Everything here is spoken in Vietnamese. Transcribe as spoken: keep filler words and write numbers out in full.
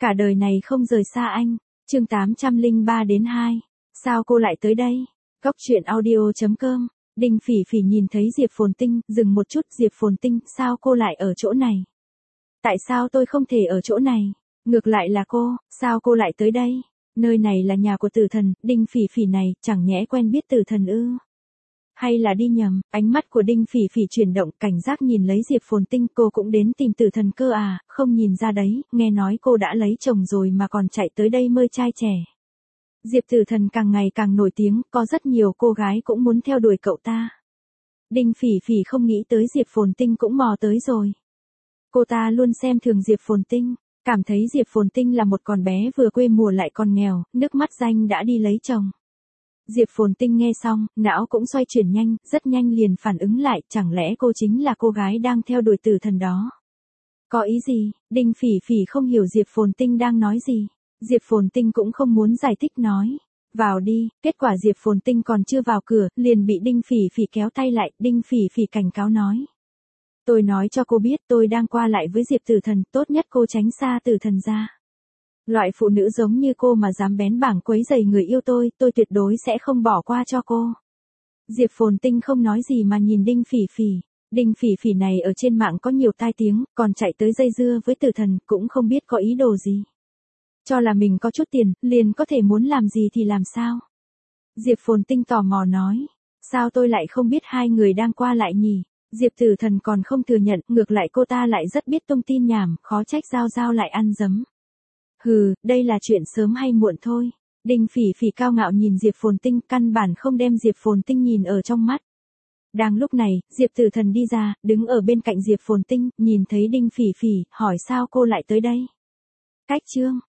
Cả đời này không rời xa anh. Chương tám trăm lẻ ba đến hai. Sao cô lại tới đây? Góc truyện audio chấm com. Đinh Phỉ Phỉ nhìn thấy Diệp Phồn Tinh, dừng một chút, Diệp Phồn Tinh, sao cô lại ở chỗ này? Tại sao tôi không thể ở chỗ này? Ngược lại là cô, sao cô lại tới đây? Nơi này là nhà của tử thần, Đinh Phỉ Phỉ này, chẳng nhẽ quen biết tử thần ư? Hay là đi nhầm? Ánh mắt của Đinh Phỉ Phỉ chuyển động, cảnh giác nhìn lấy Diệp Phồn Tinh, cô cũng đến tìm tử thần cơ à, không nhìn ra đấy, nghe nói cô đã lấy chồng rồi mà còn chạy tới đây mơ trai trẻ. Diệp tử thần càng ngày càng nổi tiếng, có rất nhiều cô gái cũng muốn theo đuổi cậu ta. Đinh Phỉ Phỉ không nghĩ tới Diệp Phồn Tinh cũng mò tới rồi. Cô ta luôn xem thường Diệp Phồn Tinh, cảm thấy Diệp Phồn Tinh là một con bé vừa quê mùa lại còn nghèo, nước mắt danh đã đi lấy chồng. Diệp Phồn Tinh nghe xong, não cũng xoay chuyển nhanh, rất nhanh liền phản ứng lại, chẳng lẽ cô chính là cô gái đang theo đuổi tử thần đó? Có ý gì? Đinh Phỉ Phỉ không hiểu Diệp Phồn Tinh đang nói gì. Diệp Phồn Tinh cũng không muốn giải thích nói. Vào đi, kết quả Diệp Phồn Tinh còn chưa vào cửa, liền bị Đinh Phỉ Phỉ kéo tay lại, Đinh Phỉ Phỉ cảnh cáo nói. Tôi nói cho cô biết tôi đang qua lại với Diệp tử thần, tốt nhất cô tránh xa tử thần ra. Loại phụ nữ giống như cô mà dám bén bảng quấy rầy người yêu tôi, tôi tuyệt đối sẽ không bỏ qua cho cô. Diệp Phồn Tinh không nói gì mà nhìn Đinh Phỉ Phỉ. Đinh Phỉ Phỉ này ở trên mạng có nhiều tai tiếng, còn chạy tới dây dưa với tử thần, cũng không biết có ý đồ gì. Cho là mình có chút tiền, liền có thể muốn làm gì thì làm sao? Diệp Phồn Tinh tò mò nói. Sao tôi lại không biết hai người đang qua lại nhỉ? Diệp tử thần còn không thừa nhận, ngược lại cô ta lại rất biết tung tin nhảm, khó trách Giao Giao lại ăn dấm. Hừ, đây là chuyện sớm hay muộn thôi. Đinh Phỉ Phỉ cao ngạo nhìn Diệp Phồn Tinh, căn bản không đem Diệp Phồn Tinh nhìn ở trong mắt. Đang lúc này, Diệp tử thần đi ra, đứng ở bên cạnh Diệp Phồn Tinh, nhìn thấy Đinh Phỉ Phỉ, hỏi sao cô lại tới đây? Cách chương.